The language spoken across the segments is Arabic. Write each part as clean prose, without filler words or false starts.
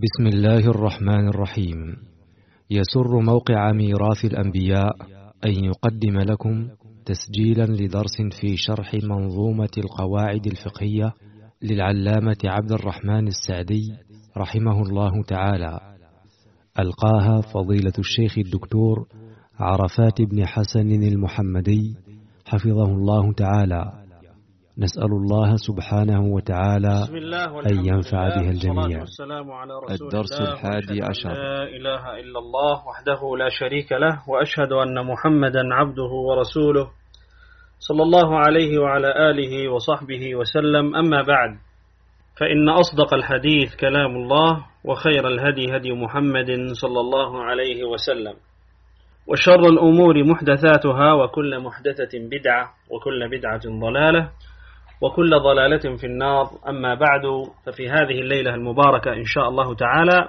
بسم الله الرحمن الرحيم. يسر موقع ميراث الأنبياء أن يقدم لكم تسجيلا لدرس في شرح منظومة القواعد الفقهية للعلامة عبد الرحمن السعدي رحمه الله تعالى، ألقاها فضيلة الشيخ الدكتور عرفات بن حسن المحمدي حفظه الله تعالى. نسأل الله سبحانه وتعالى أن ينفع بها الجميع. الدرس 11. لا إله إلا الله وحده لا شريك له، وأشهد أن محمدا عبده ورسوله صلى الله عليه وعلى آله وصحبه وسلم. أما بعد، فإن أصدق الحديث كلام الله، وخير الهدي هدي محمد صلى الله عليه وسلم، وشر الأمور محدثاتها، وكل محدثة بدعة، وكل بدعة ضلالة، وكل ضلالة في النار. أما بعد، ففي هذه الليلة المباركة إن شاء الله تعالى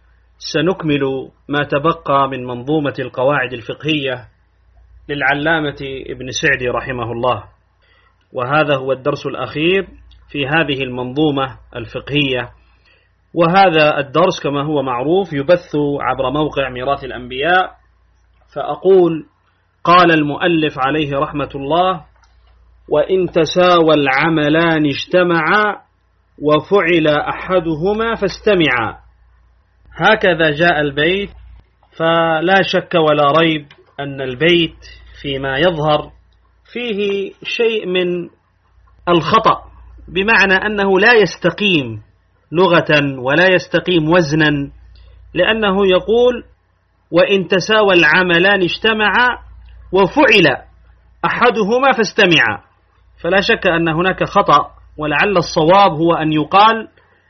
سنكمل ما تبقى من منظومة القواعد الفقهية للعلامة ابن سعدي رحمه الله، وهذا هو الدرس الأخير في هذه المنظومة الفقهية. وهذا الدرس كما هو معروف يبث عبر موقع ميراث الأنبياء. فأقول: قال المؤلف عليه رحمة الله: وإن تساوى العملان اجتمعا وفعل أحدهما فاستمعا. هكذا جاء البيت، فلا شك ولا ريب أن البيت فيما يظهر فيه شيء من الخطأ، بمعنى أنه لا يستقيم لغة ولا يستقيم وزنا، لأنه يقول: وإن تساوى العملان اجتمعا وفعل أحدهما فاستمعا. فلا شك أن هناك خطأ، ولعل الصواب هو أن يقال: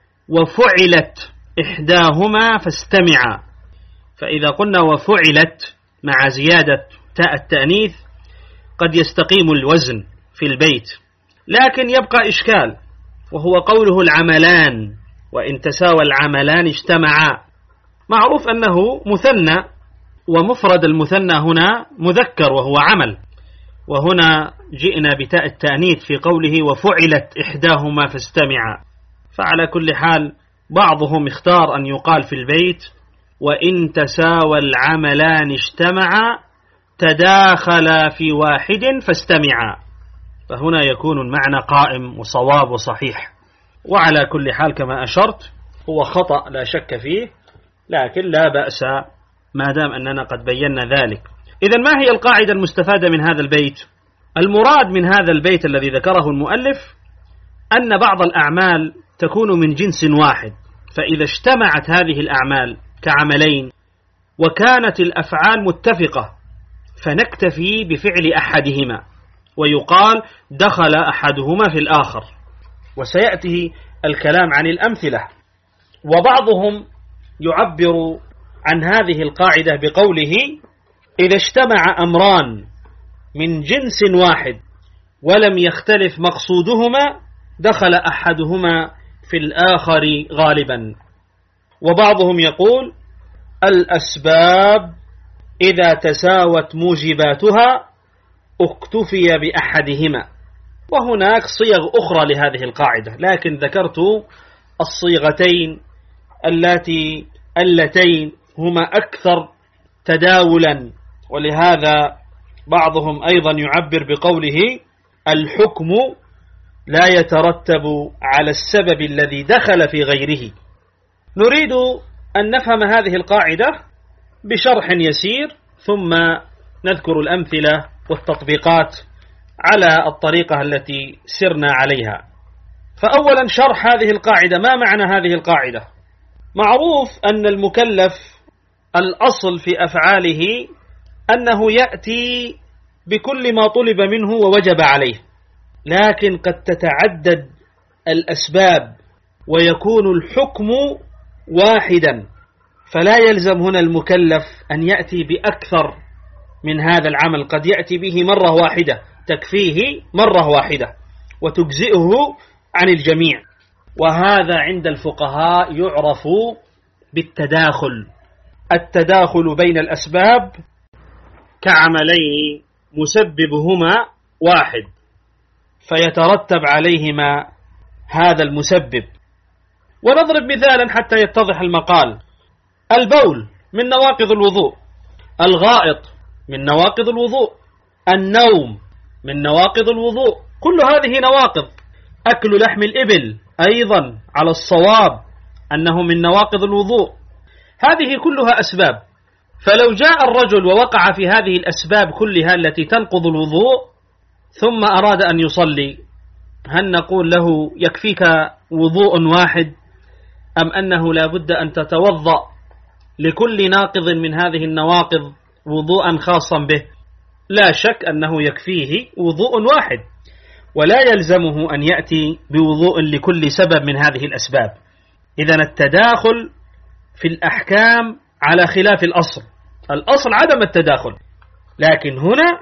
وفعلت إحداهما فاستمعا. فإذا قلنا وفعلت مع زيادة تاء التأنيث قد يستقيم الوزن في البيت، لكن يبقى إشكال، وهو قوله العملان. وإن تساوى العملان اجتمعا، معروف أنه مثنى، ومفرد المثنى هنا مذكر وهو عمل، وهنا جئنا بتاء التأنيث في قوله وفعلت إحداهما فاستمعا. فعلى كل حال بعضهم اختار أن يقال في البيت: وإن تساوى العملان اجتمعا تداخلا في واحد فاستمعا. فهنا يكون المعنى قائم وصواب وصحيح. وعلى كل حال كما أشرت هو خطأ لا شك فيه، لكن لا بأس ما دام أننا قد بينا ذلك. إذن ما هي القاعدة المستفادة من هذا البيت؟ المراد من هذا البيت الذي ذكره المؤلف أن بعض الأعمال تكون من جنس واحد، فإذا اجتمعت هذه الأعمال كعملين وكانت الأفعال متفقة فنكتفي بفعل أحدهما، ويقال دخل أحدهما في الآخر، وسيأتي الكلام عن الأمثلة. وبعضهم يعبر عن هذه القاعدة بقوله: إذا اجتمع أمران من جنس واحد ولم يختلف مقصودهما دخل أحدهما في الآخر غالبا. وبعضهم يقول: الأسباب إذا تساوت موجباتها اكتفي بأحدهما. وهناك صيغ أخرى لهذه القاعدة، لكن ذكرت الصيغتين اللتين هما أكثر تداولا، ولهذا بعضهم أيضا يعبر بقوله: الحكم لا يترتب على السبب الذي دخل في غيره. نريد أن نفهم هذه القاعدة بشرح يسير، ثم نذكر الأمثلة والتطبيقات على الطريقة التي سرنا عليها. فأولا شرح هذه القاعدة. ما معنى هذه القاعدة؟ معروف أن المكلف الأصل في أفعاله أنه يأتي بكل ما طلب منه ووجب عليه، لكن قد تتعدد الأسباب ويكون الحكم واحدا، فلا يلزم هنا المكلف أن يأتي بأكثر من هذا العمل، قد يأتي به مرة واحدة تكفيه مرة واحدة وتجزئه عن الجميع. وهذا عند الفقهاء يعرف بالتداخل، التداخل بين الأسباب كعملين مسببهما واحد فيترتب عليهما هذا المسبب، ونضرب مثالا حتى يتضح المقال. البول من نواقض الوضوء، الغائط من نواقض الوضوء، النوم من نواقض الوضوء، كل هذه نواقض. أكل لحم الإبل أيضا على الصواب أنه من نواقض الوضوء. هذه كلها أسباب، فلو جاء الرجل ووقع في هذه الأسباب كلها التي تنقض الوضوء ثم أراد أن يصلي، هل نقول له يكفيك وضوء واحد، أم أنه لا بد أن تتوضأ لكل ناقض من هذه النواقض وضوءا خاصا به؟ لا شك أنه يكفيه وضوء واحد، ولا يلزمه أن يأتي بوضوء لكل سبب من هذه الأسباب. إذن التداخل في الأحكام على خلاف الأصل. الأصل عدم التداخل، لكن هنا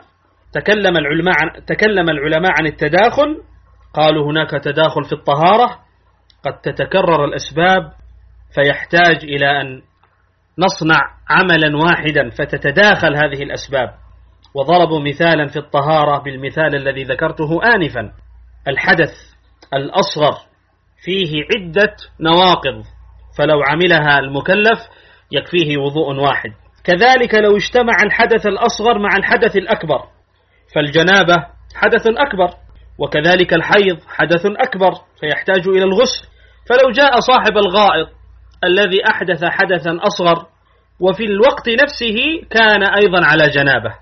تكلم العلماء عن التداخل. قالوا هناك تداخل في الطهارة، قد تتكرر الأسباب فيحتاج إلى أن نصنع عملا واحدا فتتداخل هذه الأسباب. وضربوا مثالا في الطهارة بالمثال الذي ذكرته آنفا. الحدث الأصغر فيه عدة نواقض، فلو عملها المكلف يكفيه وضوء واحد. كذلك لو اجتمع الحدث الأصغر مع الحدث الأكبر، فالجنابة حدث أكبر، وكذلك الحيض حدث أكبر فيحتاج إلى الغسل. فلو جاء صاحب الغائط الذي أحدث حدثا أصغر وفي الوقت نفسه كان أيضا على جنابة،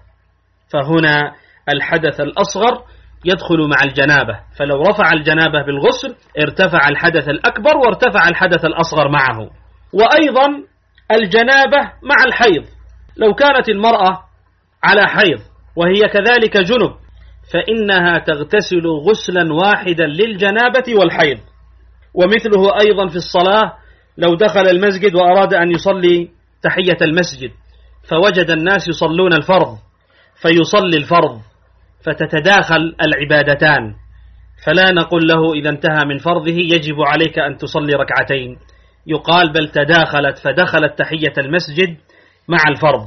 فهنا الحدث الأصغر يدخل مع الجنابة، فلو رفع الجنابة بالغسل ارتفع الحدث الأكبر وارتفع الحدث الأصغر معه. وأيضا الجنابة مع الحيض، لو كانت المرأة على حيض وهي كذلك جنب فإنها تغتسل غسلا واحدا للجنابة والحيض. ومثله أيضا في الصلاة، لو دخل المسجد وأراد أن يصلي تحية المسجد فوجد الناس يصلون الفرض فيصلي الفرض، فتتداخل العبادتان، فلا نقول له إذا انتهى من فرضه يجب عليك أن تصلي ركعتين، يقال بل تداخلت فدخلت تحية المسجد مع الفرض.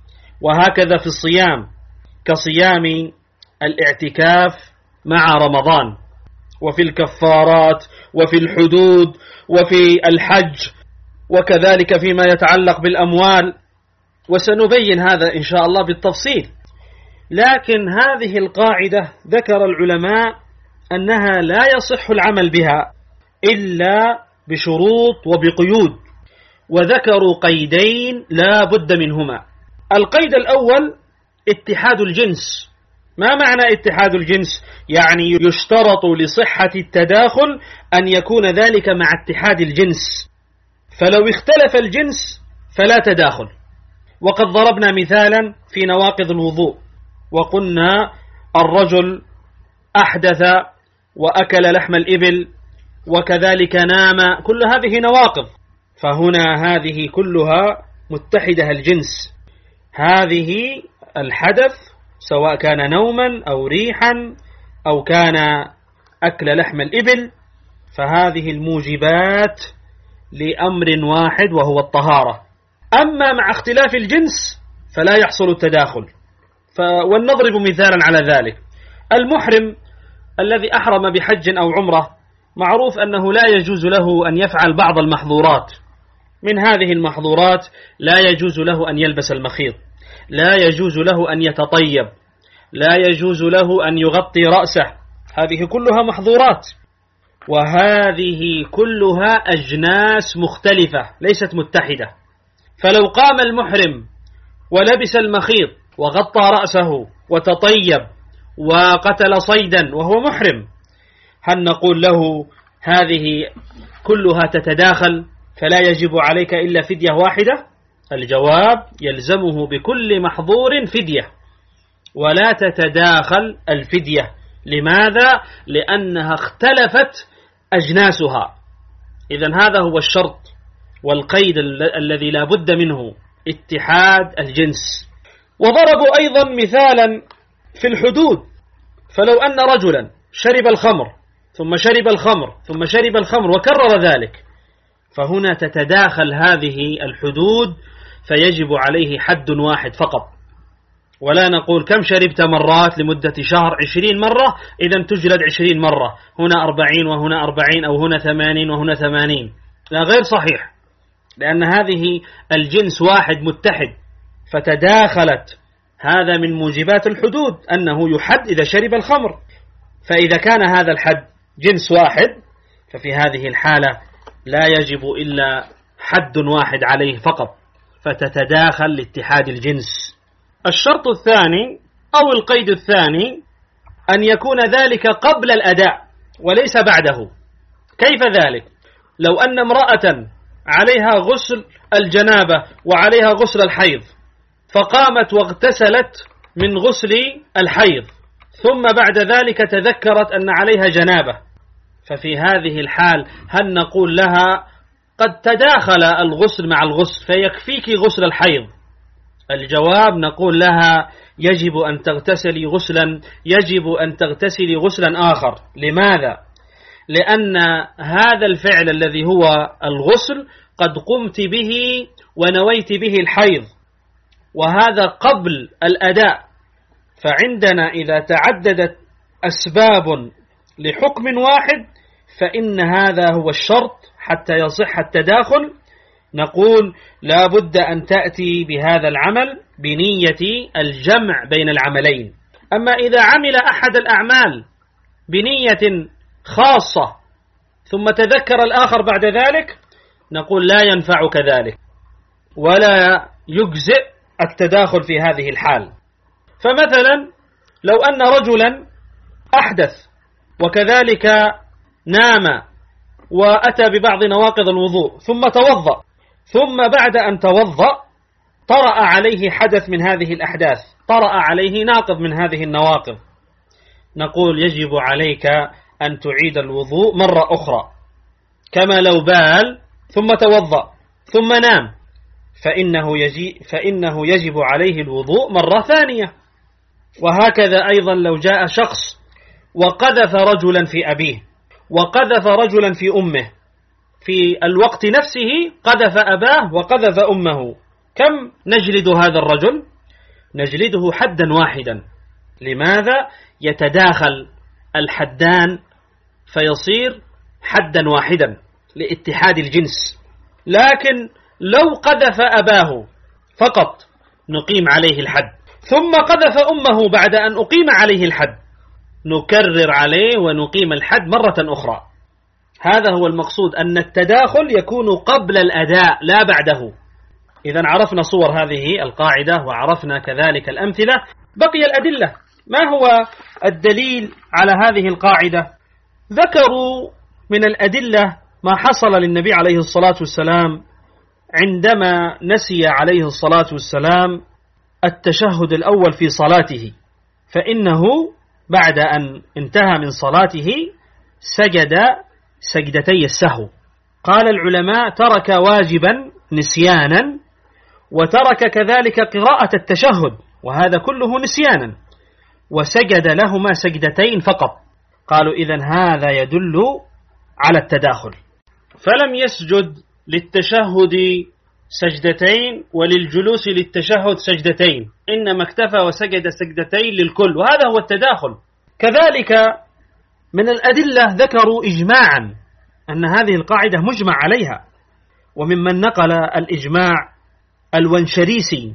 وهكذا في الصيام كصيام الاعتكاف مع رمضان، وفي الكفارات وفي الحدود وفي الحج، وكذلك فيما يتعلق بالأموال، وسنبين هذا إن شاء الله بالتفصيل. لكن هذه القاعدة ذكر العلماء أنها لا يصح العمل بها إلا بشروط وبقيود، وذكروا قيدين لا بد منهما. القيد الأول اتحاد الجنس. ما معنى اتحاد الجنس؟ يعني يشترط لصحة التداخل أن يكون ذلك مع اتحاد الجنس، فلو اختلف الجنس فلا تداخل. وقد ضربنا مثالا في نواقض الوضوء وقلنا الرجل أحدث وأكل لحم الإبل وكذلك نام، كل هذه نواقض، فهنا هذه كلها متحدة الجنس. هذه الحدث سواء كان نوما أو ريحا أو كان أكل لحم الإبل، فهذه الموجبات لأمر واحد وهو الطهارة. أما مع اختلاف الجنس فلا يحصل التداخل. ولنضرب مثالا على ذلك. المحرم الذي أحرم بحج أو عمرة معروف أنه لا يجوز له أن يفعل بعض المحظورات. من هذه المحظورات لا يجوز له أن يلبس المخيط، لا يجوز له أن يتطيب، لا يجوز له أن يغطي رأسه، هذه كلها محظورات، وهذه كلها أجناس مختلفة ليست متحدة. فلو قام المحرم ولبس المخيط وغطى رأسه وتطيب وقتل صيدا وهو محرم، هل نقول له هذه كلها تتداخل فلا يجب عليك إلا فدية واحدة؟ الجواب يلزمه بكل محظور فدية، ولا تتداخل الفدية. لماذا؟ لأنها اختلفت أجناسها. إذن هذا هو الشرط والقيد الذي لا بد منه، اتحاد الجنس. وضربوا أيضا مثالا في الحدود، فلو أن رجلا شرب الخمر ثم شرب الخمر ثم شرب الخمر وكرر ذلك، فهنا تتداخل هذه الحدود فيجب عليه حد واحد فقط، ولا نقول كم شربت مرات لمدة شهر 20 مرة إذن تجلد 20 مرة، هنا 40 وهنا 40 أو هنا 80 وهنا 80. لا، غير صحيح، لأن هذه الجنس واحد متحد فتداخلت. هذا من موجبات الحدود أنه يحد إذا شرب الخمر، فإذا كان هذا الحد جنس واحد ففي هذه الحالة لا يجب إلا حد واحد عليه فقط، فتتداخل لاتحاد الجنس. الشرط الثاني أو القيد الثاني أن يكون ذلك قبل الأداء وليس بعده. كيف ذلك؟ لو أن امرأة عليها غسل الجنابة وعليها غسل الحيض، فقامت واغتسلت من غسل الحيض، ثم بعد ذلك تذكرت أن عليها جنابة، ففي هذه الحال هل نقول لها قد تداخل الغسل مع الغسل فيكفيك غسل الحيض؟ الجواب نقول لها يجب أن تغتسلي غسلا آخر. لماذا؟ لأن هذا الفعل الذي هو الغسل قد قمت به ونويت به الحيض، وهذا قبل الأداء. فعندنا إذا تعددت أسباب لحكم واحد فإن هذا هو الشرط حتى يصح التداخل. نقول لا بد أن تأتي بهذا العمل بنية الجمع بين العملين. أما إذا عمل أحد الأعمال بنية خاصة ثم تذكر الآخر بعد ذلك، نقول لا ينفع كذلك ولا يجزئ التداخل في هذه الحال. فمثلا لو أن رجلا أحدث وكذلك نام وأتى ببعض نواقض الوضوء ثم توضأ، ثم بعد أن توضأ طرأ عليه حدث من هذه الأحداث، طرأ عليه ناقض من هذه النواقض، نقول يجب عليك أن تعيد الوضوء مرة أخرى، كما لو بال ثم توضأ ثم نام، فإنه يجب عليه الوضوء مرة ثانية. وهكذا أيضا لو جاء شخص وقذف رجلا في أبيه وقذف رجلا في أمه، في الوقت نفسه قذف أباه وقذف أمه، كم نجلد هذا الرجل؟ نجلده حدا واحدا. لماذا؟ يتداخل الحدان فيصير حدا واحدا لاتحاد الجنس. لكن لو قذف أباه فقط نقيم عليه الحد، ثم قذف أمه بعد أن أقيم عليه الحد، نكرر عليه ونقيم الحد مرة أخرى. هذا هو المقصود، أن التداخل يكون قبل الأداء لا بعده. إذا عرفنا صور هذه القاعدة وعرفنا كذلك الأمثلة، بقي الأدلة. ما هو الدليل على هذه القاعدة؟ ذكروا من الأدلة ما حصل للنبي عليه الصلاة والسلام عندما نسي عليه الصلاة والسلام التشهد الأول في صلاته، فإنه بعد أن انتهى من صلاته سجد سجدتي السهو. قال العلماء ترك واجبا نسيانا، وترك كذلك قراءة التشهد، وهذا كله نسيانا، وسجد لهما سجدتين فقط. قالوا إذن هذا يدل على التداخل، فلم يسجد للتشهد سجدتين وللجلوس للتشهد سجدتين، إنما اكتفى وسجد سجدتين للكل، وهذا هو التداخل. كذلك من الأدلة ذكروا إجماعا أن هذه القاعدة مجمع عليها، وممن نقل الإجماع الونشريسي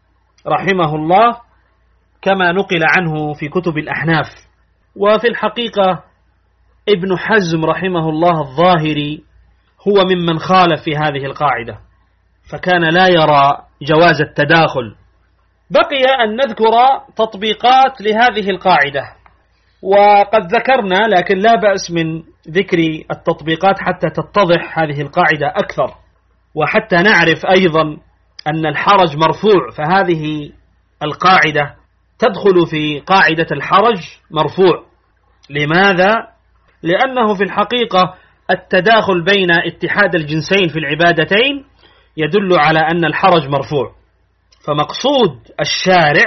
رحمه الله كما نقل عنه في كتب الأحناف. وفي الحقيقة ابن حزم رحمه الله الظاهري هو ممن خالف في هذه القاعدة، فكان لا يرى جواز التداخل. بقي أن نذكر تطبيقات لهذه القاعدة، وقد ذكرنا، لكن لا بأس من ذكر التطبيقات حتى تتضح هذه القاعدة أكثر، وحتى نعرف أيضا أن الحرج مرفوع، فهذه القاعدة تدخل في قاعدة الحرج مرفوع. لماذا؟ لأنه في الحقيقة التداخل بين اتحاد الجنسين في العبادتين يدل على أن الحرج مرفوع، فمقصود الشارع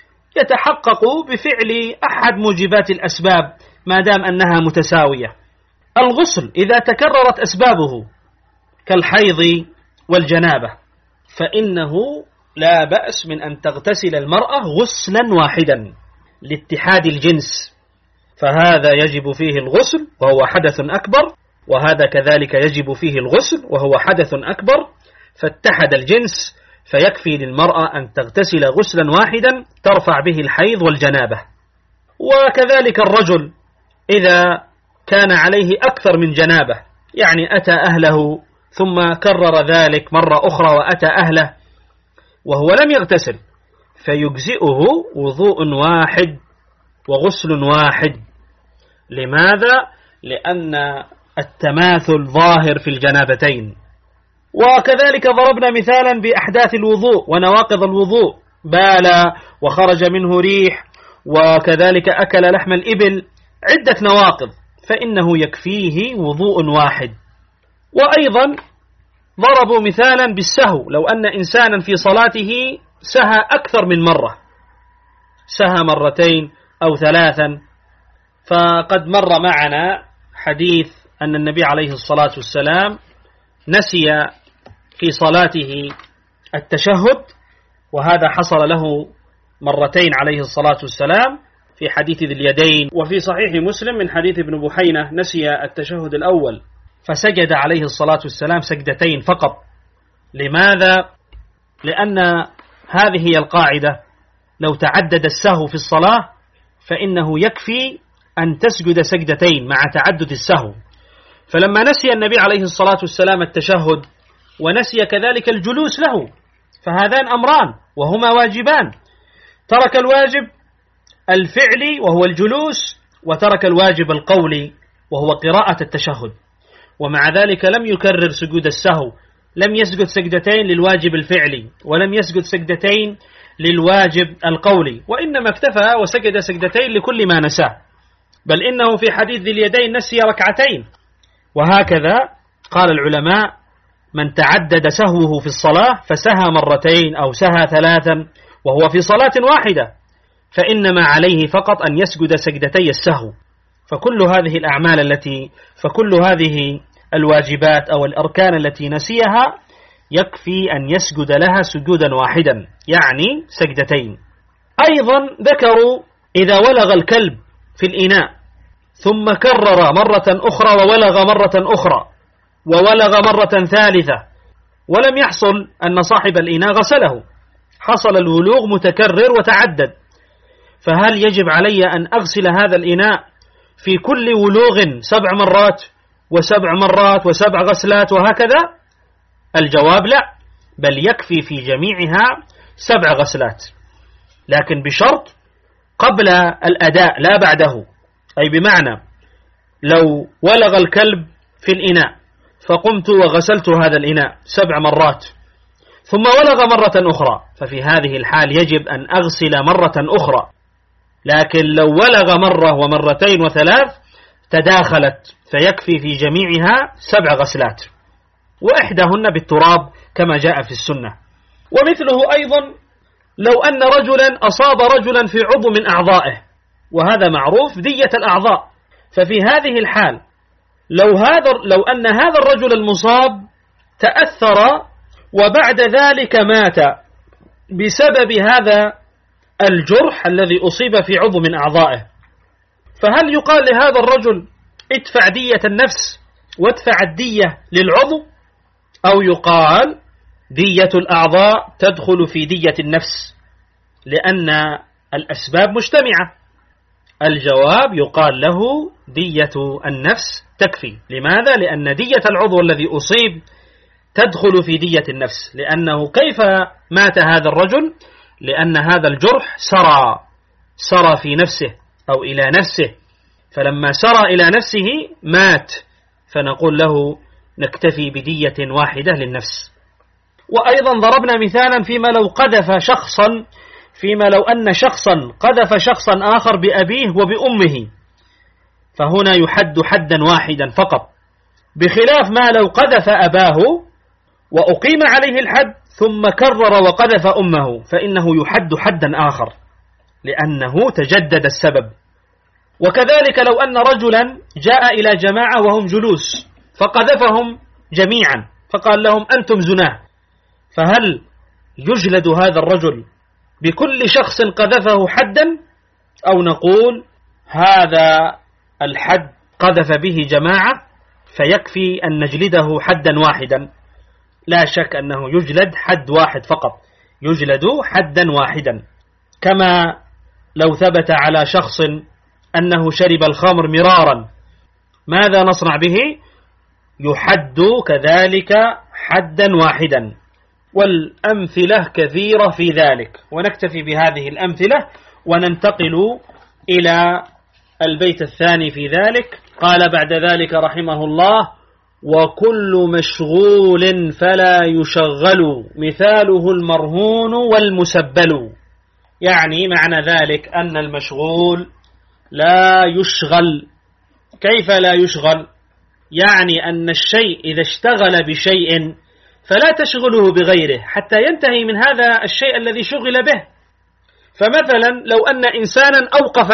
يتحقق بفعل أحد موجبات الأسباب ما دام أنها متساوية. الغسل إذا تكررت أسبابه كالحيض والجنابة فإنه لا بأس من أن تغتسل المرأة غسلا واحدا لاتحاد الجنس، فهذا يجب فيه الغسل وهو حدث أكبر، وهذا كذلك يجب فيه الغسل وهو حدث أكبر، فاتحد الجنس، فيكفي للمرأة أن تغتسل غسلا واحدا ترفع به الحيض والجنابة. وكذلك الرجل إذا كان عليه أكثر من جنابة، يعني أتى أهله ثم كرر ذلك مرة أخرى وأتى أهله وهو لم يغتسل، فيجزئه وضوء واحد وغسل واحد. لماذا؟ لأن التماثل ظاهر في الجنابتين. وكذلك ضربنا مثالا بأحداث الوضوء ونواقض الوضوء، بال وخرج منه ريح، وكذلك أكل لحم الإبل، عدة نواقض، فإنه يكفيه وضوء واحد. وأيضا ضربوا مثالا بالسهو، لو أن إنسانا في صلاته سهى أكثر من مرة، سهى مرتين أو ثلاثا، فقد مر معنا حديث أن النبي عليه الصلاة والسلام نسي في صلاته التشهد، وهذا حصل له مرتين عليه الصلاة والسلام في حديث ذي اليدين، وفي صحيح مسلم من حديث ابن بحينة نسي التشهد الأول فسجد عليه الصلاة والسلام سجدتين فقط. لماذا؟ لأن هذه هي القاعدة، لو تعدد السهو في الصلاة فإنه يكفي أن تسجد سجدتين مع تعدد السهو. فلما نسي النبي عليه الصلاة والسلام التشهد ونسي كذلك الجلوس له، فهذان أمران وهما واجبان، ترك الواجب الفعلي وهو الجلوس، وترك الواجب القولي وهو قراءة التشهد، ومع ذلك لم يكرر سجود السهو، لم يسجد سجدتين للواجب الفعلي ولم يسجد سجدتين للواجب القولي، وإنما اكتفى وسجد سجدتين لكل ما نساه، بل إنه في حديث ذي اليدين نسي ركعتين. وهكذا قال العلماء: من تعدد سهوه في الصلاة فسهى مرتين أو سهى ثلاثا وهو في صلاة واحدة، فإنما عليه فقط أن يسجد سجدتي السهو. فكل هذه الواجبات أو الأركان التي نسيها يكفي أن يسجد لها سجودا واحدا، يعني سجدتين. أيضا ذكروا إذا ولغ الكلب في الإناء ثم كرر مرة أخرى وولغ مرة أخرى وولغ مرة ثالثة ولم يحصل أن صاحب الإناء غسله، حصل الولوغ متكرر وتعدد، فهل يجب علي أن أغسل هذا الإناء في كل ولوغ 7 مرات و7 مرات و7 غسلات وهكذا؟ الجواب لا، بل يكفي في جميعها 7 غسلات، لكن بشرط قبل الأداء لا بعده. أي بمعنى لو ولغ الكلب في الإناء فقمت وغسلت هذا الإناء 7 مرات ثم ولغ مرة أخرى، ففي هذه الحال يجب أن أغسل مرة أخرى، لكن لو ولغ مرة ومرتين وثلاث تداخلت فيكفي في جميعها 7 غسلات، وإحداهن بالتراب كما جاء في السنة. ومثله أيضا لو أن رجلا أصاب رجلا في عضو من أعضائه، وهذا معروف دية الأعضاء، ففي هذه الحال لو أن هذا الرجل المصاب تأثر وبعد ذلك مات بسبب هذا الجرح الذي أصيب في عضو من أعضائه، فهل يقال لهذا الرجل ادفع دية النفس وادفع الدية للعضو، أو يقال دية الأعضاء تدخل في دية النفس لأن الأسباب مجتمعة؟ الجواب يقال له دية النفس تكفي. لماذا؟ لأن دية العضو الذي أصيب تدخل في دية النفس، لأنه كيف مات هذا الرجل؟ لأن هذا الجرح سرى في نفسه أو إلى نفسه، فلما سرى إلى نفسه مات، فنقول له نكتفي بدية واحدة للنفس. وأيضا ضربنا مثالا فيما لو أن شخصا قذف شخصا آخر بأبيه وبأمه، فهنا يحد حدا واحدا فقط، بخلاف ما لو قذف أباه وأقيم عليه الحد ثم كرر وقذف أمه، فإنه يحد حدا آخر لأنه تجدد السبب. وكذلك لو أن رجلا جاء إلى جماعة وهم جلوس فقذفهم جميعا فقال لهم أنتم زناه، فهل يجلد هذا الرجل بكل شخص قذفه حدا، أو نقول هذا الحد قذف به جماعة فيكفي أن نجلده حدا واحدا. لا شك أنه يجلد حد واحد فقط، يجلد حدا واحدا. كما لو ثبت على شخص أنه شرب الخمر مرارا، ماذا نصنع به؟ يحد كذلك حدا واحدا. والأمثلة كثيرة في ذلك، ونكتفي بهذه الأمثلة وننتقل إلى البيت الثاني في ذلك. قال بعد ذلك رحمه الله: وكل مشغول فلا يشغل مثاله المرهون والمسبل. يعني معنى ذلك أن المشغول لا يشغل. كيف لا يشغل؟ يعني أن الشيء إذا اشتغل بشيء فلا تشغله بغيره حتى ينتهي من هذا الشيء الذي شغل به. فمثلا لو أن إنسانا أوقف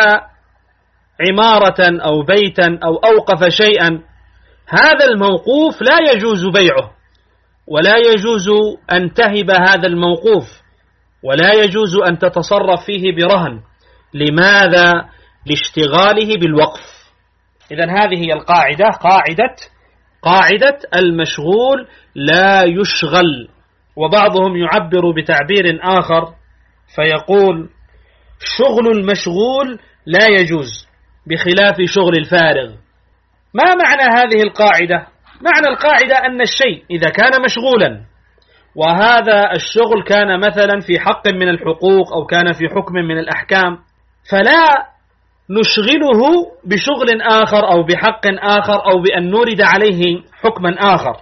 عمارة أو بيتا أو أوقف شيئا، هذا الموقوف لا يجوز بيعه، ولا يجوز أن تهب هذا الموقوف، ولا يجوز أن تتصرف فيه برهن. لماذا؟ لاشتغاله بالوقف. إذن هذه هي القاعدة، قاعدة المشغول لا يشغل. وبعضهم يعبر بتعبير آخر فيقول: شغل المشغول لا يجوز بخلاف شغل الفارغ. ما معنى هذه القاعدة؟ معنى القاعدة أن الشيء إذا كان مشغولا، وهذا الشغل كان مثلا في حق من الحقوق أو كان في حكم من الأحكام، فلا نشغله بشغل آخر أو بحق آخر أو بأن نورد عليه حكما آخر.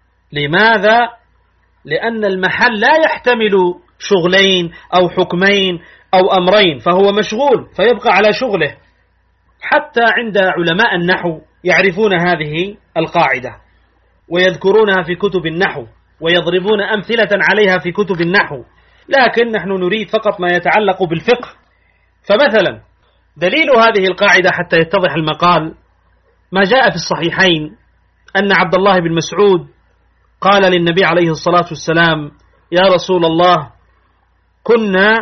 لماذا؟ لأن المحل لا يحتمل شغلين أو حكمين أو أمرين، فهو مشغول فيبقى على شغله. حتى عند علماء النحو يعرفون هذه القاعدة ويذكرونها في كتب النحو ويضربون أمثلة عليها في كتب النحو، لكن نحن نريد فقط ما يتعلق بالفقه. فمثلا دليل هذه القاعدة حتى يتضح المقال ما جاء في الصحيحين أن عبد الله بن مسعود قال للنبي عليه الصلاة والسلام: يا رسول الله، كنا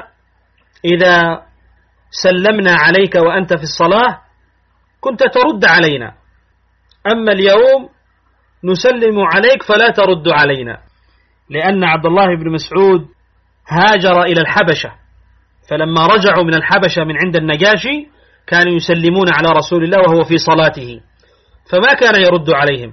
إذا سلمنا عليك وأنت في الصلاة كنت ترد علينا، أما اليوم نسلم عليك فلا ترد علينا. لأن عبد الله بن مسعود هاجر إلى الحبشة، فلما رجعوا من الحبشة من عند النجاشي كانوا يسلمون على رسول الله وهو في صلاته، فما كان يرد عليهم.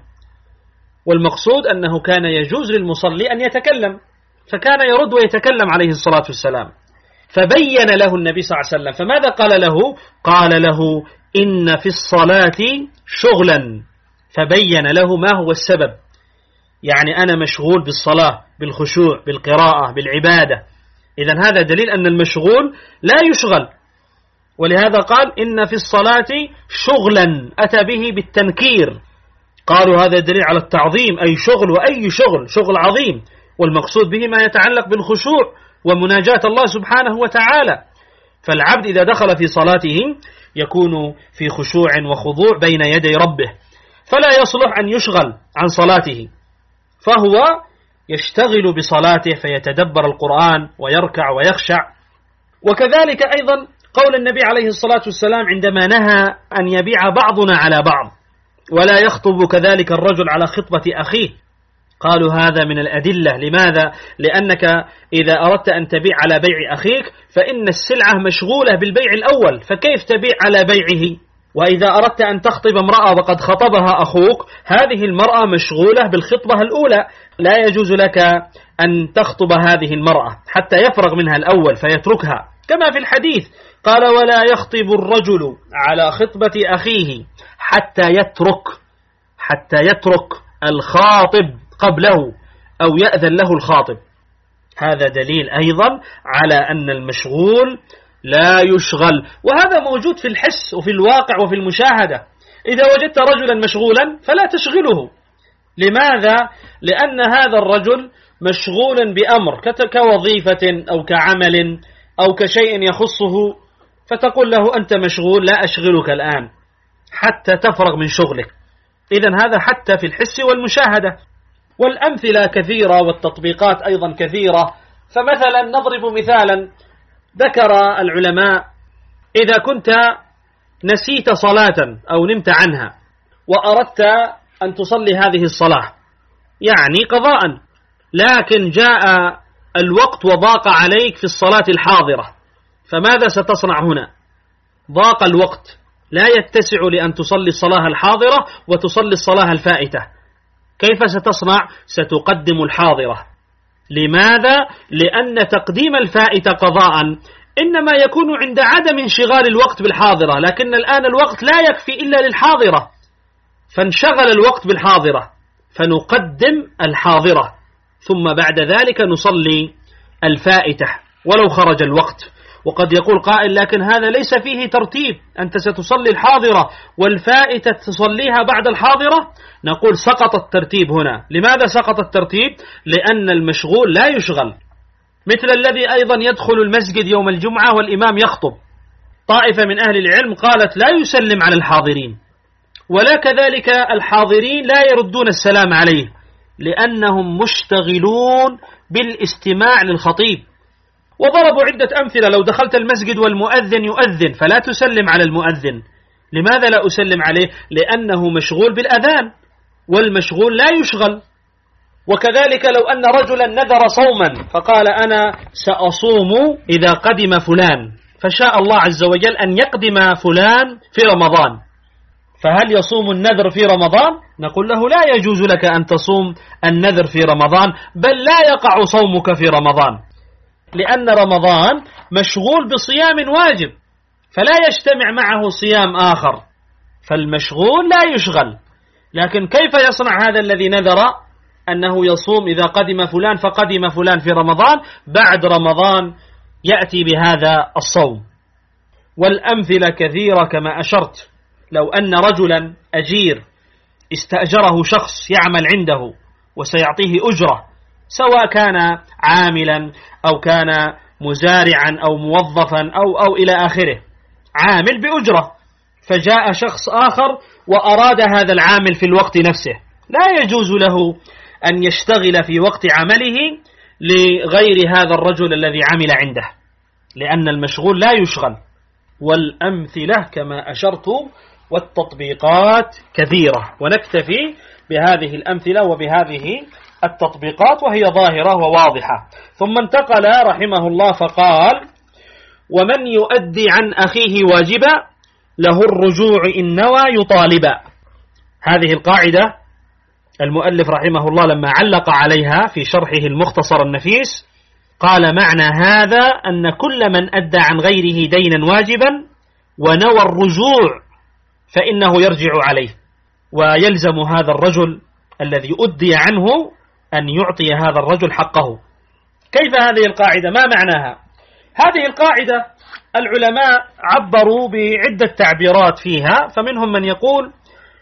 والمقصود أنه كان يجوز للمصلي أن يتكلم، فكان يرد ويتكلم عليه الصلاة والسلام. فبين له النبي صلى الله عليه وسلم، فماذا قال له؟ قال له: إن في الصلاة شغلا. فبين له ما هو السبب، يعني أنا مشغول بالصلاة، بالخشوع، بالقراءة، بالعبادة. إذن هذا دليل أن المشغول لا يشغل. ولهذا قال: إن في الصلاة شغلا، أتى به بالتنكير. قالوا هذا دليل على التعظيم، أي شغل، وأي شغل عظيم، والمقصود به ما يتعلق بالخشوع ومناجاة الله سبحانه وتعالى. فالعبد إذا دخل في صلاته يكون في خشوع وخضوع بين يدي ربه، فلا يصلح أن يشغل عن صلاته، فهو يشتغل بصلاته فيتدبر القرآن ويركع ويخشع. وكذلك أيضا قول النبي عليه الصلاة والسلام عندما نهى أن يبيع بعضنا على بعض، ولا يخطب كذلك الرجل على خطبة أخيه. قالوا هذا من الأدلة. لماذا؟ لأنك إذا أردت أن تبيع على بيع أخيك فإن السلعة مشغولة بالبيع الأول، فكيف تبيع على بيعه؟ وإذا أردت أن تخطب امرأة وقد خطبها أخوك، هذه المرأة مشغولة بالخطبة الأولى، لا يجوز لك أن تخطب هذه المرأة حتى يفرغ منها الأول فيتركها. كما في الحديث قال: ولا يخطب الرجل على خطبة أخيه حتى يترك الخاطب قبله أو يأذن له الخاطب. هذا دليل أيضا على أن المشغول لا يشغل، وهذا موجود في الحس وفي الواقع وفي المشاهدة. إذا وجدت رجلا مشغولا فلا تشغله. لماذا؟ لأن هذا الرجل مشغول بأمر كوظيفة أو كعمل أو كشيء يخصه، فتقول له: أنت مشغول، لا أشغلك الآن حتى تفرغ من شغلك. إذن هذا حتى في الحس والمشاهدة. والأمثلة كثيرة والتطبيقات أيضا كثيرة. فمثلا نضرب مثالا ذكر العلماء: إذا كنت نسيت صلاة أو نمت عنها وأردت أن تصلي هذه الصلاة يعني قضاء، لكن جاء الوقت وضاق عليك في الصلاة الحاضرة، فماذا ستصنع هنا؟ ضاق الوقت، لا يتسع لأن تصلي الصلاة الحاضرة وتصلي الصلاة الفائتة. كيف ستصنع؟ ستقدم الحاضرة. لماذا؟ لأن تقديم الفائتة قضاء إنما يكون عند عدم انشغال الوقت بالحاضرة، لكن الآن الوقت لا يكفي إلا للحاضرة، فانشغل الوقت بالحاضرة، فنقدم الحاضرة، ثم بعد ذلك نصلي الفائتة ولو خرج الوقت. وقد يقول قائل لكن هذا ليس فيه ترتيب، أنت ستصلي الحاضرة والفائتة تصليها بعد الحاضرة. نقول سقط الترتيب هنا. لماذا سقط الترتيب؟ لأن المشغول لا يشغل، مثل الذي أيضا يدخل المسجد يوم الجمعة والإمام يخطب. طائفة من أهل العلم قالت لا يسلم على الحاضرين، ولا كذلك الحاضرين لا يردون السلام عليه، لأنهم مشتغلون بالاستماع للخطيب. وضربوا عدة أمثلة: لو دخلت المسجد والمؤذن يؤذن فلا تسلم على المؤذن. لماذا لا أسلم عليه؟ لأنه مشغول بالأذان، والمشغول لا يشغل. وكذلك لو أن رجلا نذر صوما فقال أنا سأصوم إذا قدم فلان، فشاء الله عز وجل أن يقدم فلان في رمضان، فهل يصوم النذر في رمضان؟ نقول له لا يجوز لك أن تصوم النذر في رمضان، بل لا يقع صومك في رمضان، لأن رمضان مشغول بصيام واجب، فلا يجتمع معه صيام آخر، فالمشغول لا يشغل. لكن كيف يصنع هذا الذي نذر أنه يصوم إذا قدم فلان فقدم فلان في رمضان؟ بعد رمضان يأتي بهذا الصوم. والأمثلة كثيرة كما أشرت. لو أن رجلا أجير استأجره شخص يعمل عنده وسيعطيه أجرة، سواء كان عاملا أو كان مزارعا أو موظفا أو إلى آخره، عامل بأجرة، فجاء شخص آخر وأراد هذا العامل في الوقت نفسه، لا يجوز له أن يشتغل في وقت عمله لغير هذا الرجل الذي عمل عنده، لأن المشغول لا يشغل. والأمثلة كما أشرت والتطبيقات كثيرة، ونكتفي بهذه الأمثلة وبهذه التطبيقات وهي ظاهرة وواضحة. ثم انتقل رحمه الله فقال: ومن يؤدي عن أخيه واجبا له الرجوع إن نوى يطالبا. هذه القاعدة المؤلف رحمه الله لما علق عليها في شرحه المختصر النفيس قال: معنى هذا أن كل من أدى عن غيره دينا واجبا ونوى الرجوع فإنه يرجع عليه، ويلزم هذا الرجل الذي أدي عنه أن يعطي هذا الرجل حقه. كيف هذه القاعدة؟ ما معناها؟ هذه القاعدة العلماء عبروا بعدة تعبيرات فيها، فمنهم من يقول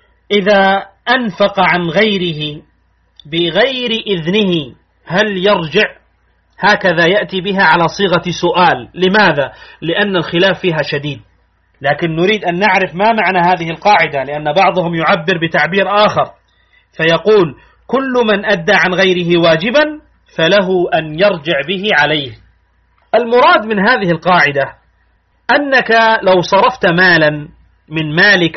إذا أنفق عن غيره بغير إذنه هل يرجع؟ هكذا يأتي بها على صيغة سؤال. لماذا؟ لأن الخلاف فيها شديد، لكن نريد أن نعرف ما معنى هذه القاعدة، لأن بعضهم يعبر بتعبير آخر فيقول: كل من أدى عن غيره واجبا فله أن يرجع به عليه. المراد من هذه القاعدة أنك لو صرفت مالا من مالك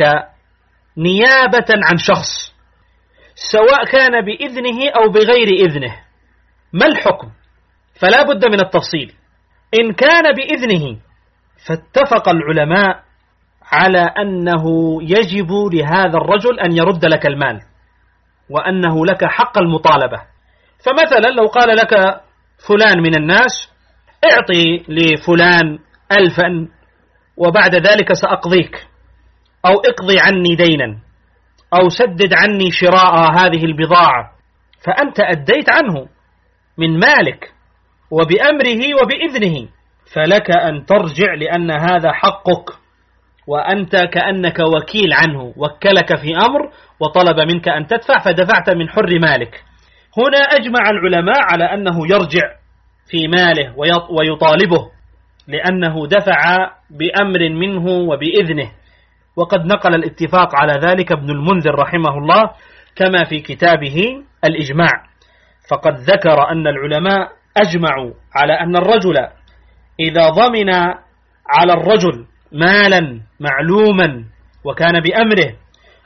نيابة عن شخص، سواء كان بإذنه أو بغير إذنه، ما الحكم؟ فلا بد من التفصيل. إن كان بإذنه فاتفق العلماء على أنه يجب لهذا الرجل أن يرد لك المال، وأنه لك حق المطالبة. فمثلا لو قال لك فلان من الناس: اعطي لفلان 1000 وبعد ذلك سأقضيك، أو اقضي عني دينا، أو سدد عني شراء هذه البضاعة، فأنت أديت عنه من مالك وبأمره وبإذنه، فلك أن ترجع لأن هذا حقك، وأنت كأنك وكيل عنه، وكلك في أمر وطلب منك أن تدفع فدفعت من حر مالك. هنا أجمع العلماء على أنه يرجع في ماله ويطالبه، لأنه دفع بأمر منه وبإذنه. وقد نقل الاتفاق على ذلك ابن المنذر رحمه الله كما في كتابه الإجماع، فقد ذكر أن العلماء أجمعوا على أن الرجل إذا ضمن على الرجل مالا معلوما وكان بأمره،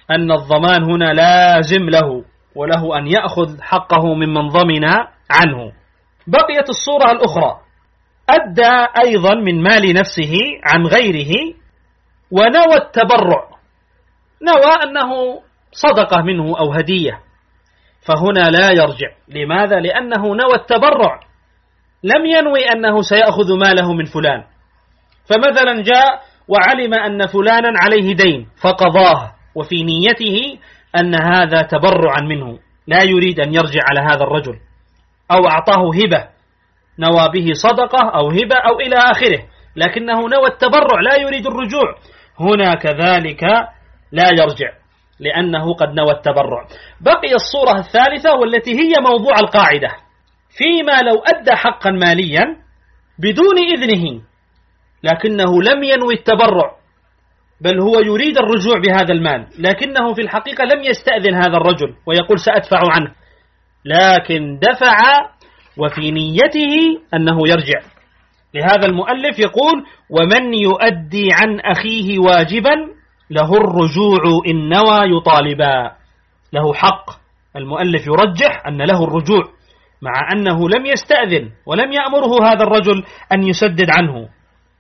أن الضمان هنا لازم له، وله أن يأخذ حقه ممن ضمن عنه. بقيت الصورة الأخرى، أدى أيضا من مال نفسه عن غيره ونوى التبرع، نوى أنه صدقة منه أو هدية، فهنا لا يرجع. لماذا؟ لأنه نوى التبرع، لم ينوي أنه سيأخذ ماله من فلان. فمثلا جاء وعلم أن فلانا عليه دين فقضاه، وفي نيته أن هذا تبرعا منه، لا يريد أن يرجع على هذا الرجل، أو أعطاه هبة نوى به صدقة أو هبة أو إلى آخره، لكنه نوى التبرع لا يريد الرجوع، هنا كذلك لا يرجع لأنه قد نوى التبرع. بقي الصورة الثالثة والتي هي موضوع القاعدة، فيما لو أدى حقا ماليا بدون إذنه لكنه لم ينوي التبرع، بل هو يريد الرجوع بهذا المال، لكنه في الحقيقة لم يستأذن هذا الرجل ويقول سأدفع عنه، لكن دفع وفي نيته أنه يرجع. لهذا المؤلف يقول: ومن يؤدي عن أخيه واجبا له الرجوع إن نوى يطالبا. له حق، المؤلف يرجح أن له الرجوع مع أنه لم يستأذن ولم يأمره هذا الرجل أن يسدد عنه.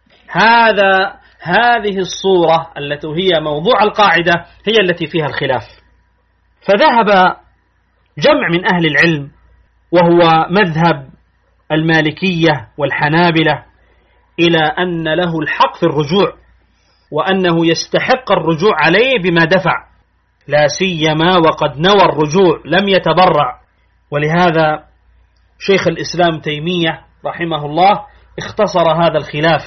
هذه الصورة التي هي موضوع القاعدة هي التي فيها الخلاف. فذهب جمع من أهل العلم وهو مذهب المالكية والحنابلة إلى أن له الحق في الرجوع، وأنه يستحق الرجوع عليه بما دفع، لا سيما وقد نوى الرجوع لم يتبرع. ولهذا شيخ الإسلام تيمية رحمه الله اختصر هذا الخلاف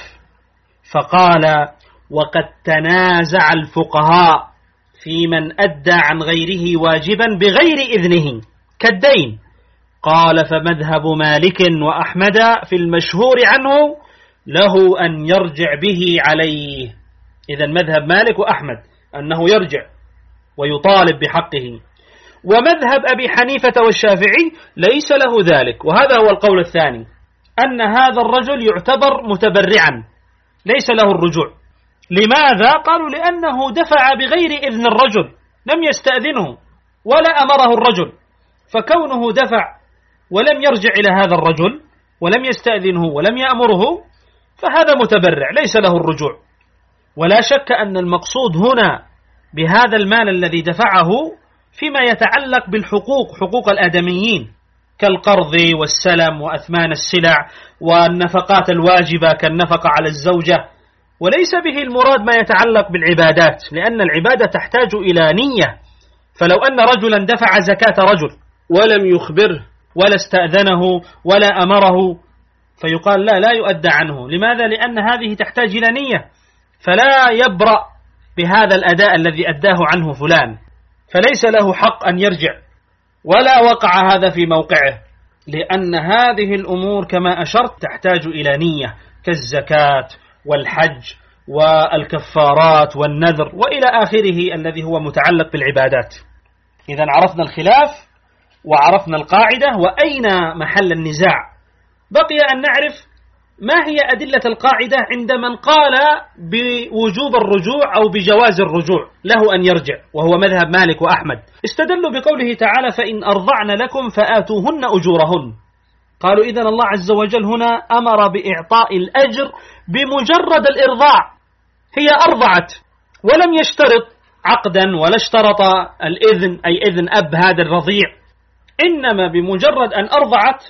فقال: وقد تنازع الفقهاء في من أدى عن غيره واجبا بغير إذنه كالدين. قال: فمذهب مالك وأحمد في المشهور عنه له أن يرجع به عليه. إذن مذهب مالك وأحمد أنه يرجع ويطالب بحقه، ومذهب أبي حنيفة والشافعي ليس له ذلك، وهذا هو القول الثاني، أن هذا الرجل يعتبر متبرعا ليس له الرجوع. لماذا؟ قالوا: لأنه دفع بغير إذن الرجل، لم يستأذنه ولا أمره الرجل، فكونه دفع ولم يرجع إلى هذا الرجل ولم يستأذنه ولم يأمره فهذا متبرع ليس له الرجوع. ولا شك أن المقصود هنا بهذا المال الذي دفعه فيما يتعلق بالحقوق، حقوق الآدميين كالقرض والسلم وأثمان السلع والنفقات الواجبة كالنفقة على الزوجة، وليس به المراد ما يتعلق بالعبادات، لأن العبادة تحتاج إلى نية. فلو أن رجلا دفع زكاة رجل ولم يخبره ولا استأذنه ولا أمره فيقال لا يؤدى عنه. لماذا؟ لأن هذه تحتاج إلى نية، فلا يبرأ بهذا الأداء الذي أداه عنه فلان، فليس له حق أن يرجع، ولا وقع هذا في موقعه، لأن هذه الأمور كما أشرت تحتاج إلى نية كالزكاة والحج والكفارات والنذر وإلى آخره الذي هو متعلق بالعبادات. إذن عرفنا الخلاف وعرفنا القاعدة وأين محل النزاع. بقي أن نعرف ما هي أدلة القاعدة عند من قال بوجوب الرجوع أو بجواز الرجوع له أن يرجع، وهو مذهب مالك وأحمد. استدلوا بقوله تعالى: فإن أرضعن لكم فآتوهن أجورهن. قالوا إذن الله عز وجل هنا أمر بإعطاء الأجر بمجرد الإرضاع، هي أرضعت ولم يشترط عقدا ولا اشترط الإذن أي إذن أب هذا الرضيع، إنما بمجرد أن أرضعت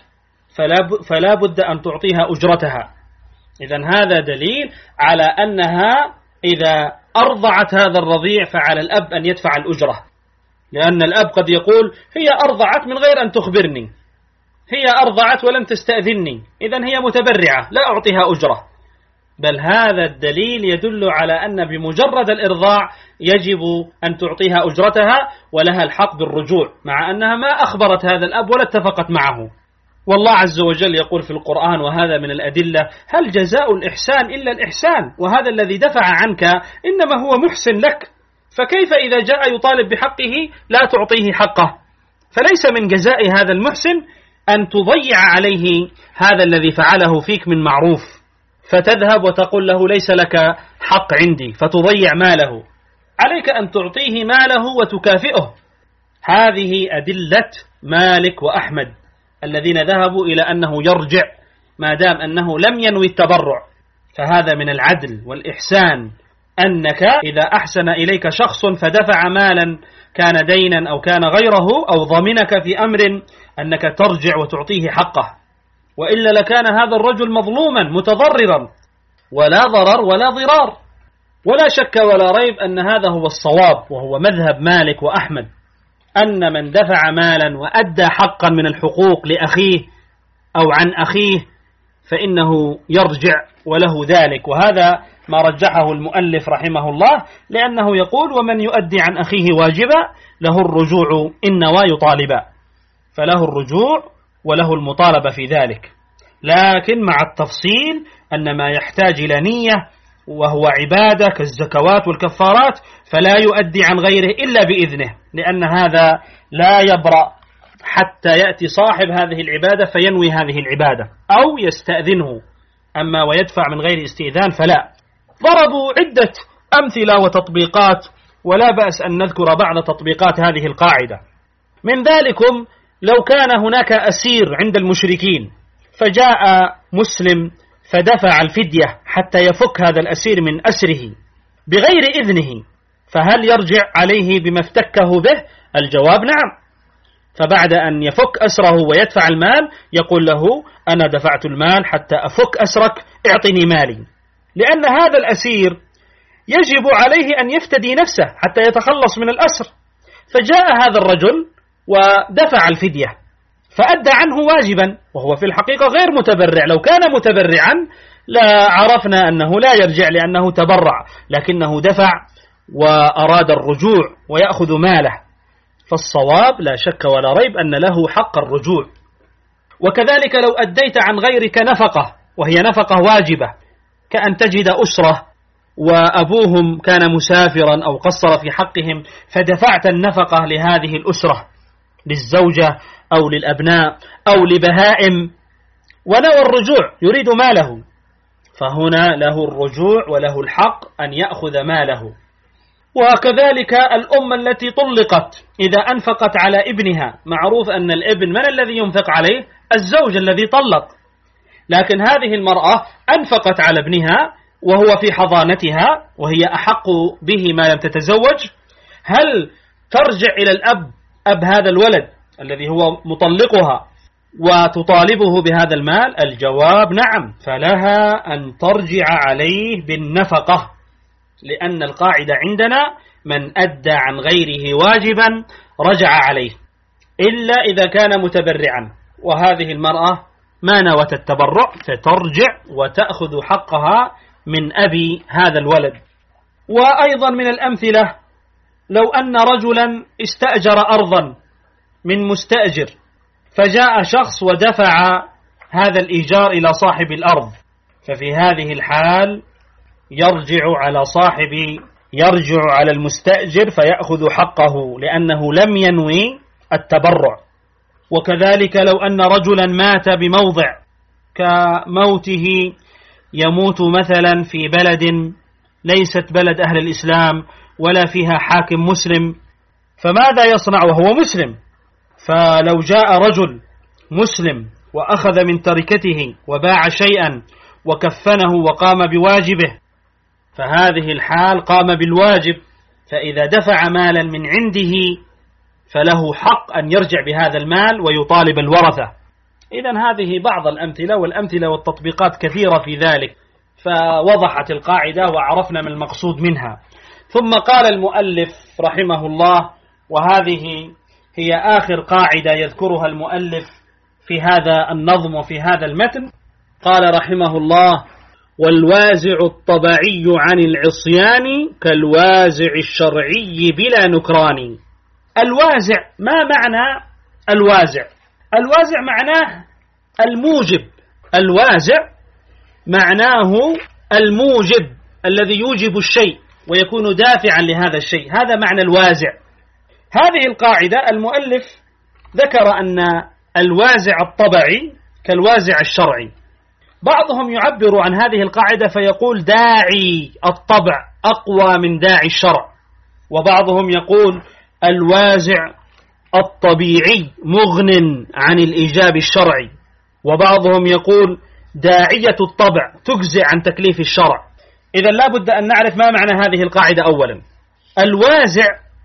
فلا بد أن تعطيها أجرتها. إذن هذا دليل على أنها إذا أرضعت هذا الرضيع فعلى الأب أن يدفع الأجرة، لأن الأب قد يقول: هي أرضعت من غير أن تخبرني، هي أرضعت ولم تستأذني، إذن هي متبرعة لا أعطيها أجرة. بل هذا الدليل يدل على أن بمجرد الإرضاع يجب أن تعطيها أجرتها ولها الحق بالرجوع، مع أنها ما أخبرت هذا الأب ولا اتفقت معه. والله عز وجل يقول في القرآن، وهذا من الأدلة: هل جزاء الإحسان إلا الإحسان؟ وهذا الذي دفع عنك إنما هو محسن لك، فكيف إذا جاء يطالب بحقه لا تعطيه حقه؟ فليس من جزاء هذا المحسن أن تضيع عليه هذا الذي فعله فيك من معروف، فتذهب وتقول له: ليس لك حق عندي، فتضيع ماله. عليك أن تعطيه ماله وتكافئه. هذه أدلة مالك وأحمد الذين ذهبوا إلى أنه يرجع ما دام أنه لم ينوي التبرع. فهذا من العدل والإحسان، أنك إذا أحسن إليك شخص فدفع مالا كان دينا أو كان غيره أو ضمنك في أمر، أنك ترجع وتعطيه حقه، وإلا لكان هذا الرجل مظلوما متضررا، ولا ضرر ولا ضرار. ولا شك ولا ريب أن هذا هو الصواب، وهو مذهب مالك وأحمد، أن من دفع مالا وأدى حقا من الحقوق لأخيه أو عن أخيه فإنه يرجع وله ذلك. وهذا ما رجحه المؤلف رحمه الله، لأنه يقول: ومن يؤدي عن أخيه واجبا له الرجوع إن نوى يطالبا، فله الرجوع وله المطالبة في ذلك، لكن مع التفصيل أن ما يحتاج إلى نية وهو عبادة كالزكوات والكفارات فلا يؤدي عن غيره إلا بإذنه، لأن هذا لا يبرأ حتى يأتي صاحب هذه العبادة فينوي هذه العبادة أو يستأذنه، أما ويدفع من غير استئذان فلا. ضربوا عدة أمثلة وتطبيقات، ولا بأس أن نذكر بعض تطبيقات هذه القاعدة. من ذلكم لو كان هناك أسير عند المشركين فجاء مسلم فدفع الفدية حتى يفك هذا الأسير من أسره بغير إذنه، فهل يرجع عليه بما افتكه به؟ الجواب نعم. فبعد أن يفك أسره ويدفع المال يقول له: أنا دفعت المال حتى أفك أسرك، اعطني مالي، لأن هذا الأسير يجب عليه أن يفتدي نفسه حتى يتخلص من الأسر. فجاء هذا الرجل ودفع الفدية فأدى عنه واجبا، وهو في الحقيقة غير متبرع. لو كان متبرعا لا عرفنا أنه لا يرجع لأنه تبرع، لكنه دفع وأراد الرجوع ويأخذ ماله. فالصواب لا شك ولا ريب أن له حق الرجوع. وكذلك لو أديت عن غيرك نفقة وهي نفقة واجبة، كأن تجد أسرة وأبوهم كان مسافرا أو قصر في حقهم فدفعت النفقة لهذه الأسرة، للزوجة أو للأبناء أو لبهائم، ونوى الرجوع يريد ماله، فهنا له الرجوع وله الحق أن يأخذ ماله. وكذلك الأم التي طلقت إذا أنفقت على ابنها، معروف أن الابن من الذي ينفق عليه؟ الزوج الذي طلق، لكن هذه المرأة أنفقت على ابنها وهو في حضانتها وهي أحق به ما لم تتزوج، هل ترجع إلى الأب، أب هذا الولد الذي هو مطلقها، وتطالبه بهذا المال؟ الجواب نعم، فلها أن ترجع عليه بالنفقة، لأن القاعدة عندنا من أدى عن غيره واجبا رجع عليه، إلا إذا كان متبرعا، وهذه المرأة ما نوت التبرع فترجع وتأخذ حقها من أبي هذا الولد. وأيضا من الأمثلة لو أن رجلا استأجر أرضا من مستأجر، فجاء شخص ودفع هذا الإيجار إلى صاحب الأرض، ففي هذه الحال يرجع على المستأجر فيأخذ حقه لأنه لم ينوي التبرع. وكذلك لو أن رجلا مات بموضع كموته، يموت مثلا في بلد ليست بلد أهل الإسلام ولا فيها حاكم مسلم، فماذا يصنع وهو مسلم؟ فلو جاء رجل مسلم وأخذ من تركته وباع شيئا وكفنه وقام بواجبه، فهذه الحال قام بالواجب، فإذا دفع مالا من عنده فله حق أن يرجع بهذا المال ويطالب الورثة. إذن هذه بعض الأمثلة، والأمثلة والتطبيقات كثيرة في ذلك، فوضحت القاعدة وعرفنا ما المقصود منها. ثم قال المؤلف رحمه الله، وهذه هي آخر قاعدة يذكرها المؤلف في هذا النظم وفي هذا المتن، قال رحمه الله: والوازع الطبعي عن العصيان كالوازع الشرعي بلا نكران. الوازع، ما معنى الوازع؟ الوازع معناه الموجب، الوازع معناه الموجب الذي يوجب الشيء ويكون دافعا لهذا الشيء، هذا معنى الوازع. هذه القاعدة المؤلف ذكر أن الوازع الطبعي كالوازع الشرعي. بعضهم يعبر عن هذه القاعدة فيقول داعي الطبع أقوى من داعي الشرع، وبعضهم يقول الوازع الطبيعي مغن عن الإيجاب الشرعي، وبعضهم يقول داعية الطبع تجزئ عن تكليف الشرع. إذا لا بد أن نعرف ما معنى هذه القاعدة. أولا، الوازع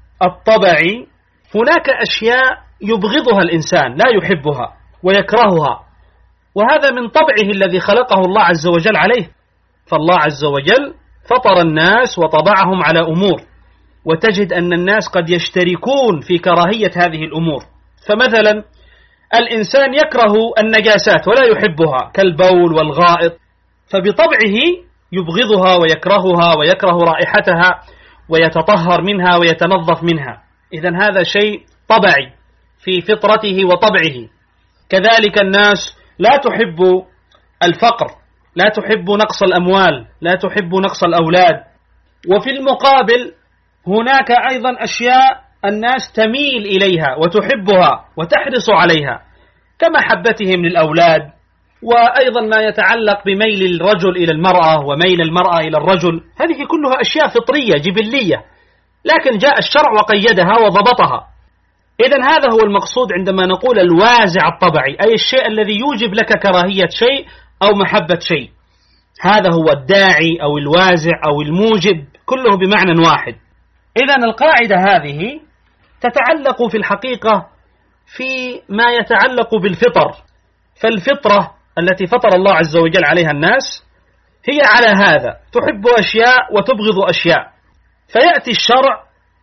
الطبعي هناك أشياء يبغضها الإنسان، لا يحبها ويكرهها، وهذا من طبعه الذي خلقه الله عز وجل عليه. فالله عز وجل فطر الناس وطبعهم على أمور، وتجد أن الناس قد يشتركون في كراهية هذه الأمور. فمثلا الإنسان يكره النجاسات ولا يحبها كالبول والغائط، فبطبعه يبغضها ويكرهها ويكره رائحتها ويتطهر منها ويتنظف منها. إذن هذا شيء طبعي في فطرته وطبعه. كذلك الناس لا تحب الفقر، لا تحب نقص الأموال، لا تحب نقص الأولاد. وفي المقابل هناك أيضا أشياء الناس تميل إليها وتحبها وتحرص عليها كمحبتهم للأولاد، وأيضا ما يتعلق بميل الرجل إلى المرأة وميل المرأة إلى الرجل. هذه كلها أشياء فطرية جبلية، لكن جاء الشرع وقيدها وضبطها. إذن هذا هو المقصود عندما نقول الوازع الطبعي، أي الشيء الذي يوجب لك كراهية شيء أو محبة شيء. هذا هو الداعي أو الوازع أو الموجب، كله بمعنى واحد. إذن القاعدة هذه تتعلق في الحقيقة في ما يتعلق بالفطر. فالفطرة التي فطر الله عز وجل عليها الناس هي على هذا، تحب أشياء وتبغض أشياء. فيأتي الشرع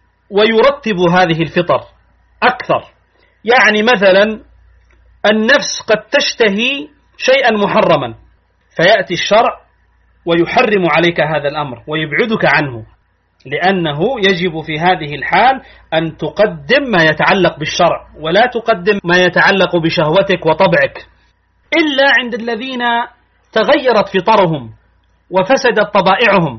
ويرتب هذه الفطر أكثر. يعني مثلا النفس قد تشتهي شيئا محرما، فيأتي الشرع ويحرم عليك هذا الأمر ويبعدك عنه، لأنه يجب في هذه الحال أن تقدم ما يتعلق بالشرع ولا تقدم ما يتعلق بشهوتك وطبعك، إلا عند الذين تغيرت فطرهم وفسدت طبائعهم،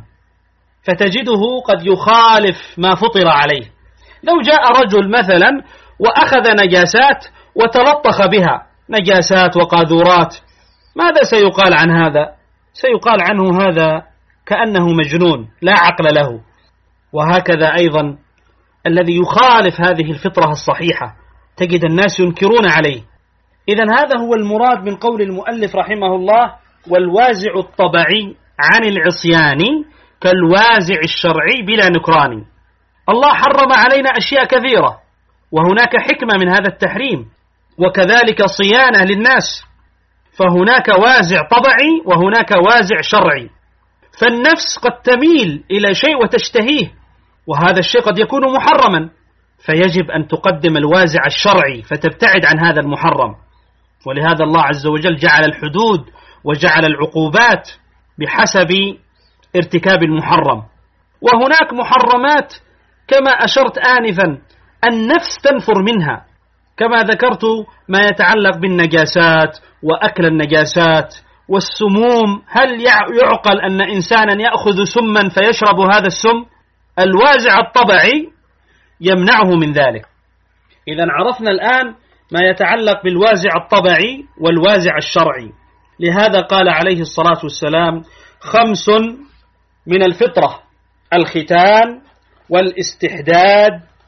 فتجده قد يخالف ما فطر عليه. لو جاء رجل مثلا وأخذ نجاسات وتلطخ بها، نجاسات وقاذورات، ماذا سيقال عن هذا؟ سيقال عنه هذا كأنه مجنون لا عقل له. وهكذا أيضا الذي يخالف هذه الفطرة الصحيحة تجد الناس ينكرون عليه. إذن هذا هو المراد من قول المؤلف رحمه الله: والوازع الطبعي عن العصيان كالوازع الشرعي بلا نكران. الله حرم علينا أشياء كثيرة، وهناك حكمة من هذا التحريم، وكذلك صيانة للناس، فهناك وازع طبعي وهناك وازع شرعي. فالنفس قد تميل إلى شيء وتشتهيه، وهذا الشيء قد يكون محرما، فيجب أن تقدم الوازع الشرعي فتبتعد عن هذا المحرم. ولهذا الله عز وجل جعل الحدود وجعل العقوبات بحسب ارتكاب المحرم. وهناك محرمات كما أشرت آنفا النفس تنفر منها، كما ذكرت ما يتعلق بالنجاسات وأكل النجاسات والسموم. هل يعقل أن إنسانا يأخذ سما فيشرب هذا السم؟ الوازع الطبعي يمنعه من ذلك. إذن عرفنا الآن ما يتعلق بالوازع الطبعي والوازع الشرعي. لهذا قال عليه الصلاة والسلام: 5 من الفطرة: الختان والاستحداد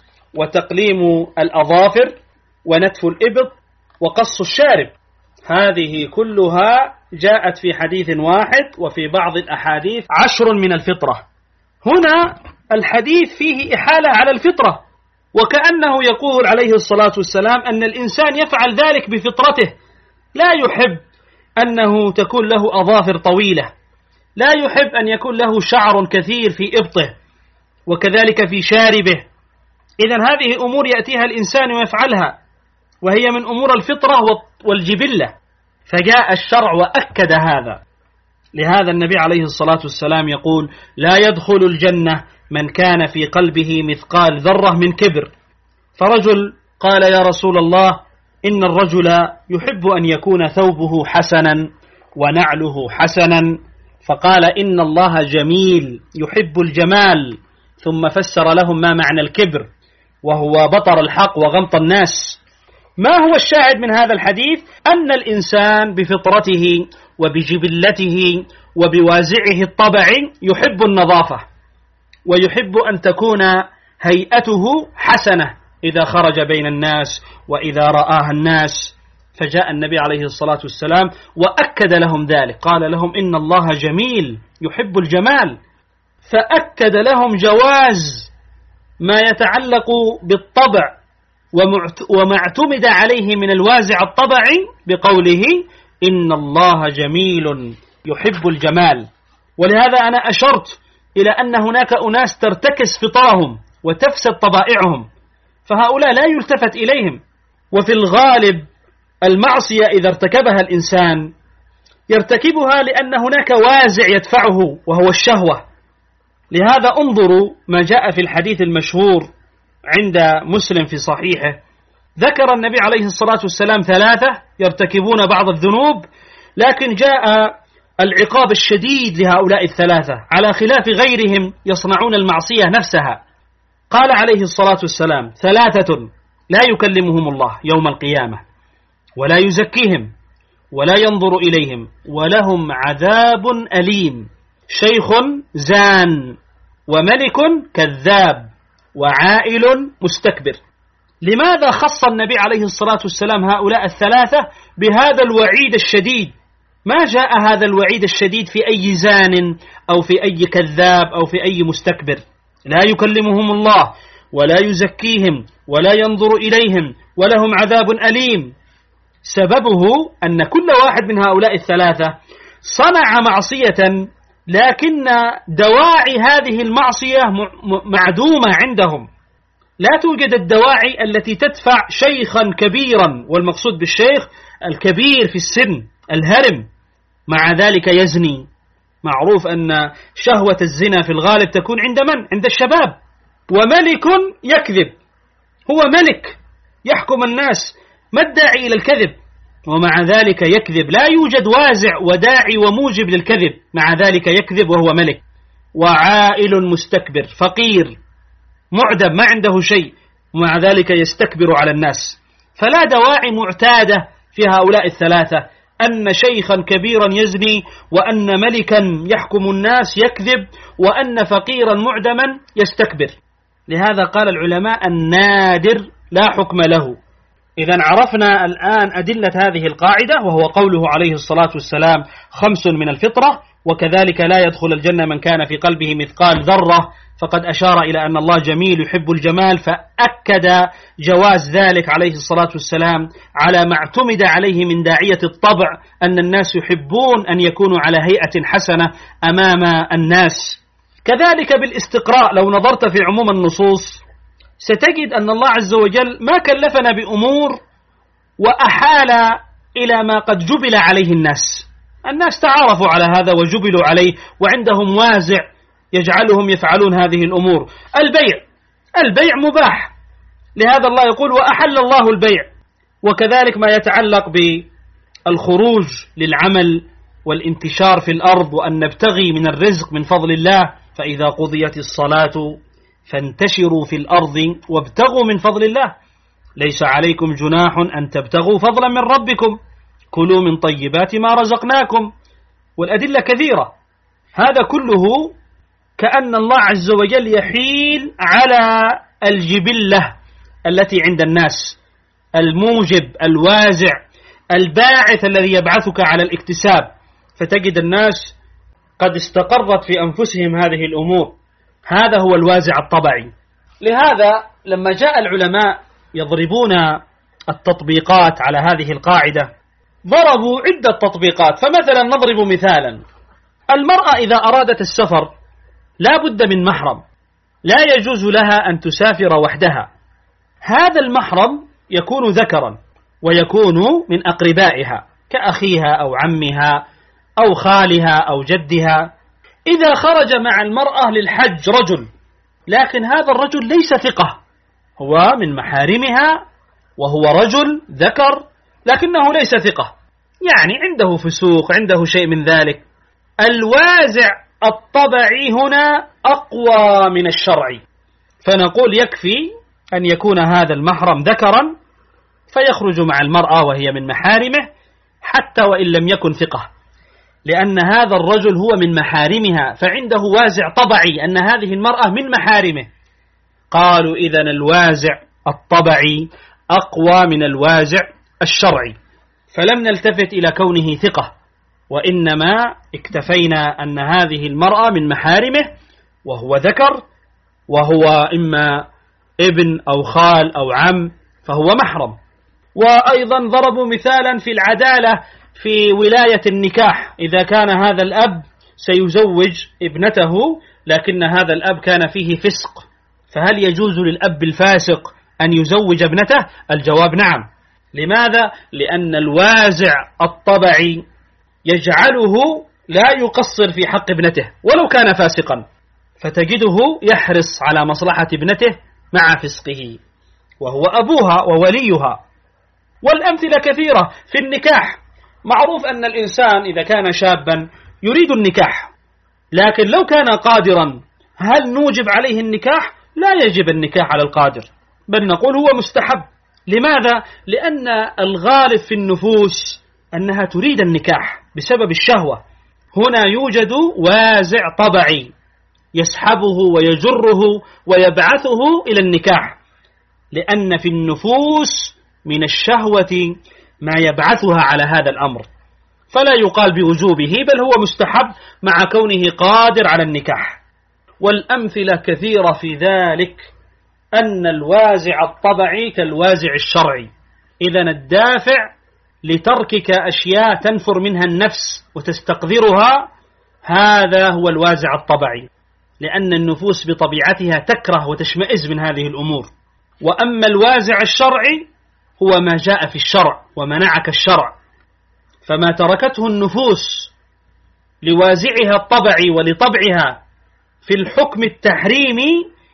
وتقليم الأظافر ونتف الإبط وقص الشارب. هذه كلها جاءت في حديث واحد، وفي بعض الأحاديث 10 من الفطرة. هنا الحديث فيه إحالة على الفطرة، وكأنه يقول عليه الصلاة والسلام أن الإنسان يفعل ذلك بفطرته، لا يحب أنه تكون له أظافر طويلة، لا يحب أن يكون له شعر كثير في إبطه وكذلك في شاربه. إذن هذه أمور يأتيها الإنسان ويفعلها، وهي من أمور الفطرة والجبلة، فجاء الشرع وأكد هذا. لهذا النبي عليه الصلاة والسلام يقول: لا يدخل الجنة من كان في قلبه مثقال ذرة من كبر. فرجل قال: يا رسول الله، إن الرجل يحب أن يكون ثوبه حسنا ونعله حسنا. فقال: إن الله جميل يحب الجمال. ثم فسر لهم ما معنى الكبر، وهو بطر الحق وغمط الناس. ما هو الشاهد من هذا الحديث؟ أن الإنسان بفطرته وبجبلته وبوازعه الطبعي يحب النظافة، ويحب أن تكون هيئته حسنة إذا خرج بين الناس وإذا رآها الناس. فجاء النبي عليه الصلاة والسلام وأكد لهم ذلك، قال لهم إن الله جميل يحب الجمال، فأكد لهم جواز ما يتعلق بالطبع وما اعتمد عليه من الوازع الطبعي بقوله إن الله جميل يحب الجمال. ولهذا أنا أشرت إلى أن هناك أناس ترتكس فطرهم وتفسد طبائعهم، فهؤلاء لا يلتفت إليهم. وفي الغالب المعصية إذا ارتكبها الإنسان يرتكبها لأن هناك وازع يدفعه وهو الشهوة. لهذا انظروا ما جاء في الحديث المشهور عند مسلم في صحيحه، ذكر النبي عليه الصلاة والسلام 3 يرتكبون بعض الذنوب، لكن جاء العقاب الشديد لهؤلاء 3 على خلاف غيرهم يصنعون المعصية نفسها. قال عليه الصلاة والسلام 3 لا يكلمهم الله يوم القيامة ولا يزكيهم ولا ينظر إليهم ولهم عذاب أليم، شيخ زان وملك كذاب وعائل مستكبر. لماذا خص النبي عليه الصلاة والسلام هؤلاء 3 بهذا الوعيد الشديد؟ ما جاء هذا الوعيد الشديد في أي زان أو في أي كذاب أو في أي مستكبر. لا يكلمهم الله ولا يزكيهم ولا ينظر إليهم ولهم عذاب أليم. سببه أن كل واحد من هؤلاء 3 صنع معصية، لكن دواعي هذه المعصية معدومة عندهم، لا توجد الدواعي التي تدفع شيخا كبيرا، والمقصود بالشيخ الكبير في السن الهرم، مع ذلك يزني. معروف أن شهوة الزنا في الغالب تكون عند من؟ عند الشباب. وملك يكذب، هو ملك يحكم الناس، ما الداعي إلى الكذب؟ ومع ذلك يكذب، لا يوجد وازع وداعي وموجب للكذب، مع ذلك يكذب وهو ملك. وعائل مستكبر، فقير معدم ما عنده شيء، ومع ذلك يستكبر على الناس. فلا دواعي معتادة في هؤلاء 3 أن شيخا كبيرا يزني، وأن ملكا يحكم الناس يكذب، وأن فقيرا معدما يستكبر. لهذا قال العلماء النادر لا حكم له. إذا عرفنا الآن أدلة هذه القاعدة، وهو قوله عليه الصلاة والسلام 5 من الفطرة، وكذلك لا يدخل الجنة من كان في قلبه مثقال ذرة، فقد أشار إلى أن الله جميل يحب الجمال، فأكد جواز ذلك عليه الصلاة والسلام على ما اعتمد عليه من داعية الطبع، أن الناس يحبون أن يكونوا على هيئة حسنة أمام الناس. كذلك بالاستقراء، لو نظرت في عموم النصوص ستجد أن الله عز وجل ما كلفنا بأمور وأحال إلى ما قد جبل عليه الناس. الناس تعارفوا على هذا وجبلوا عليه، وعندهم وازع يجعلهم يفعلون هذه الأمور. البيع مباح، لهذا الله يقول وأحل الله البيع. وكذلك ما يتعلق بالخروج للعمل والانتشار في الأرض، وأن نبتغي من الرزق من فضل الله، فإذا قضيت الصلاة فانتشروا في الأرض وابتغوا من فضل الله، ليس عليكم جناح أن تبتغوا فضلا من ربكم، كلوا من طيبات ما رزقناكم. والأدلة كثيرة. هذا كله كأن الله عز وجل يحيل على الجبلة التي عند الناس، الموجب الوازع الباعث الذي يبعثك على الاكتساب، فتجد الناس قد استقرت في أنفسهم هذه الأمور. هذا هو الوازع الطبعي. لهذا لما جاء العلماء يضربون التطبيقات على هذه القاعدة ضربوا عدة تطبيقات. فمثلا نضرب مثالا: المرأة إذا أرادت السفر لا بد من محرم، لا يجوز لها أن تسافر وحدها. هذا المحرم يكون ذكرا ويكون من أقربائها كأخيها أو عمها أو خالها أو جدها. إذا خرج مع المرأة للحج رجل، لكن هذا الرجل ليس ثقة، هو من محارمها وهو رجل ذكر لكنه ليس ثقة، يعني عنده فسوق، عنده شيء من ذلك. الوازع الطبعي هنا أقوى من الشرعي، فنقول يكفي أن يكون هذا المحرم ذكرا فيخرج مع المرأة وهي من محارمه حتى وإن لم يكن ثقة، لأن هذا الرجل هو من محارمها، فعنده وازع طبعي أن هذه المرأة من محارمه. قالوا إذن الوازع الطبعي أقوى من الوازع الشرعي، فلم نلتفت إلى كونه ثقة، وإنما اكتفينا أن هذه المرأة من محارمه وهو ذكر، وهو إما ابن أو خال أو عم فهو محرم. وأيضا ضربوا مثالا في العدالة في ولاية النكاح، إذا كان هذا الأب سيزوج ابنته لكن هذا الأب كان فيه فسق، فهل يجوز للأب الفاسق أن يزوج ابنته؟ الجواب نعم. لماذا؟ لأن الوازع الطبعي يجعله لا يقصر في حق ابنته ولو كان فاسقا، فتجده يحرص على مصلحة ابنته مع فسقه، وهو أبوها ووليها. والأمثلة كثيرة في النكاح. معروف أن الإنسان إذا كان شابا يريد النكاح، لكن لو كان قادرا هل نوجب عليه النكاح؟ لا يجب النكاح على القادر، بل نقول هو مستحب. لماذا؟ لأن الغالب في النفوس أنها تريد النكاح بسبب الشهوة. هنا يوجد وازع طبعي يسحبه ويجره ويبعثه إلى النكاح، لأن في النفوس من الشهوة ما يبعثها على هذا الأمر، فلا يقال بوجوبه بل هو مستحب مع كونه قادر على النكاح. والأمثلة كثيرة في ذلك، أن الوازع الطبعي كالوازع الشرعي. إذن الدافع لتركك أشياء تنفر منها النفس وتستقذرها هذا هو الوازع الطبعي، لأن النفوس بطبيعتها تكره وتشمئز من هذه الأمور. وأما الوازع الشرعي هو ما جاء في الشرع ومنعك الشرع، فما تركته النفوس لوازعها الطبعي ولطبعها في الحكم التحريمي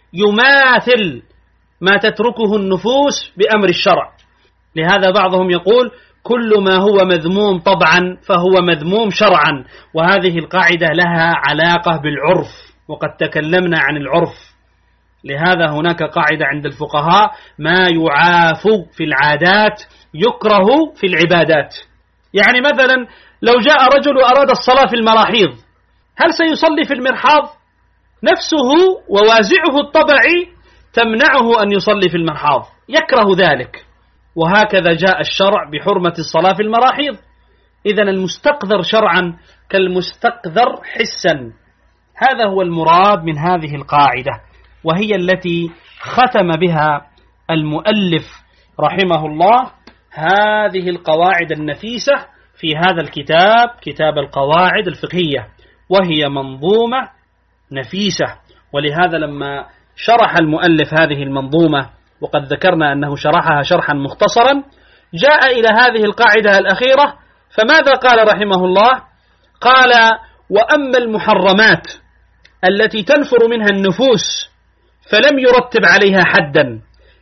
يماثل ما تتركه النفوس بأمر الشرع. لهذا بعضهم يقول كل ما هو مذموم طبعا فهو مذموم شرعا، وهذه القاعدة لها علاقة بالعرف، وقد تكلمنا عن العرف. لهذا هناك قاعدة عند الفقهاء: ما يعاف في العادات يكره في العبادات. يعني مثلا لو جاء رجل وأراد الصلاة في المراحيض، هل سيصلي في المرحاض؟ نفسه ووازعه الطبعي تمنعه أن يصلي في المرحاض، يكره ذلك. وهكذا جاء الشرع بحرمة الصلاة في المراحيض. إذن المستقذر شرعا كالمستقذر حسا. هذا هو المراد من هذه القاعدة، وهي التي ختم بها المؤلف رحمه الله هذه القواعد النفيسة في هذا الكتاب، كتاب القواعد الفقهية، وهي منظومة نفيسة. ولهذا لما شرح المؤلف هذه المنظومة، وقد ذكرنا أنه شرحها شرحا مختصرا، جاء إلى هذه القاعدة الأخيرة، فماذا قال رحمه الله؟ قال: وأما المحرمات التي تنفر منها النفوس فلم يرتب عليها حدا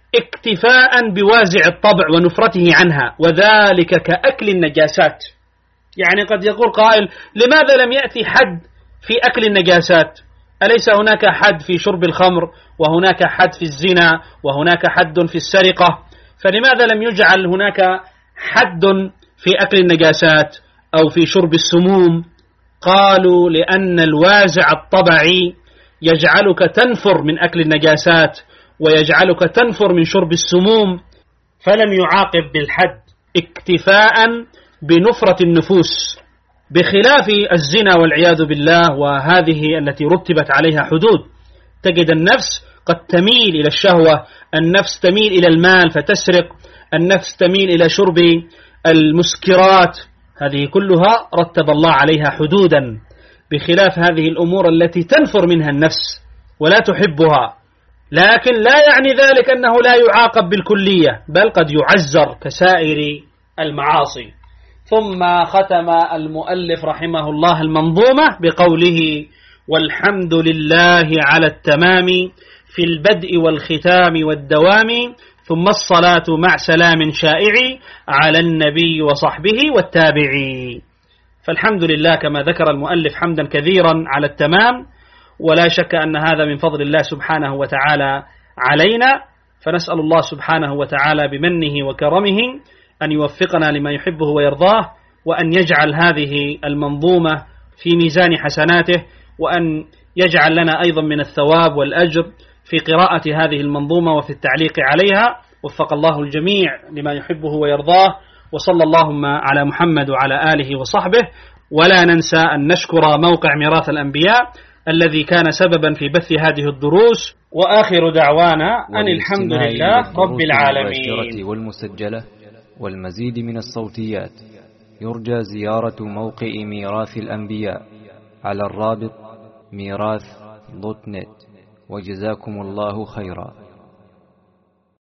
اكتفاء بوازع الطبع ونفرته عنها، وذلك كأكل النجاسات. يعني قد يقول قائل: لماذا لم يأتي حد في أكل النجاسات؟ أليس هناك حد في شرب الخمر، وهناك حد في الزنا، وهناك حد في السرقة، فلماذا لم يجعل هناك حد في أكل النجاسات أو في شرب السموم؟ قالوا: لأن الوازع الطبعي يجعلك تنفر من أكل النجاسات ويجعلك تنفر من شرب السموم، فلم يعاقب بالحد اكتفاء بنفرة النفوس، بخلاف الزنا والعياذ بالله، وهذه التي رتبت عليها حدود. تجد النفس قد تميل إلى الشهوة، النفس تميل إلى المال فتسرق، النفس تميل إلى شرب المسكرات، هذه كلها رتب الله عليها حدودا، بخلاف هذه الأمور التي تنفر منها النفس ولا تحبها. لكن لا يعني ذلك أنه لا يعاقب بالكلية، بل قد يعزر كسائر المعاصي. ثم ختم المؤلف رحمه الله المنظومة بقوله: والحمد لله على التمام في البدء والختام والدوام، ثم الصلاة مع سلام شائع على النبي وصحبه والتابعي. فالحمد لله كما ذكر المؤلف حمدا كثيرا على التمام، ولا شك أن هذا من فضل الله سبحانه وتعالى علينا، فنسأل الله سبحانه وتعالى بمنه وكرمه أن يوفقنا لما يحبه ويرضاه، وأن يجعل هذه المنظومة في ميزان حسناته، وأن يجعل لنا أيضا من الثواب والأجر في قراءة هذه المنظومة وفي التعليق عليها. وفق الله الجميع لما يحبه ويرضاه، وصلى اللهم على محمد وعلى آله وصحبه. ولا ننسى أن نشكر موقع ميراث الأنبياء الذي كان سببا في بث هذه الدروس. وآخر دعوانا أن الحمد لله رب العالمين. والمسجلة والمزيد من الصوتيات يرجى زيارة موقع ميراث الأنبياء على الرابط ميراث.net. وجزاكم الله خيرا.